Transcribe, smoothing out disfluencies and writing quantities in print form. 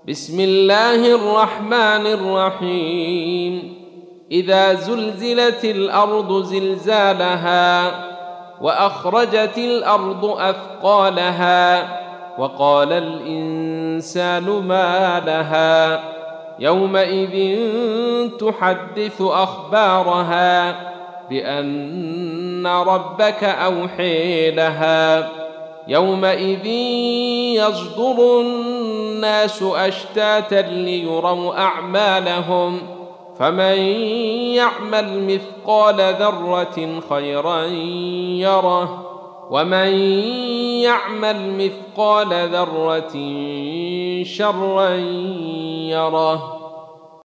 بسم الله الرحمن الرحيم إذا زلزلت الأرض زلزالها وأخرجت الأرض أثقالها وقال الإنسان ما لها يومئذ تحدث أخبارها بأن ربك أوحي لها يومئذ يصدر الناس أشتاتا ليروا أعمالهم فمن يعمل مثقال ذرة خيرا يره ومن يعمل مثقال ذرة شرا يره.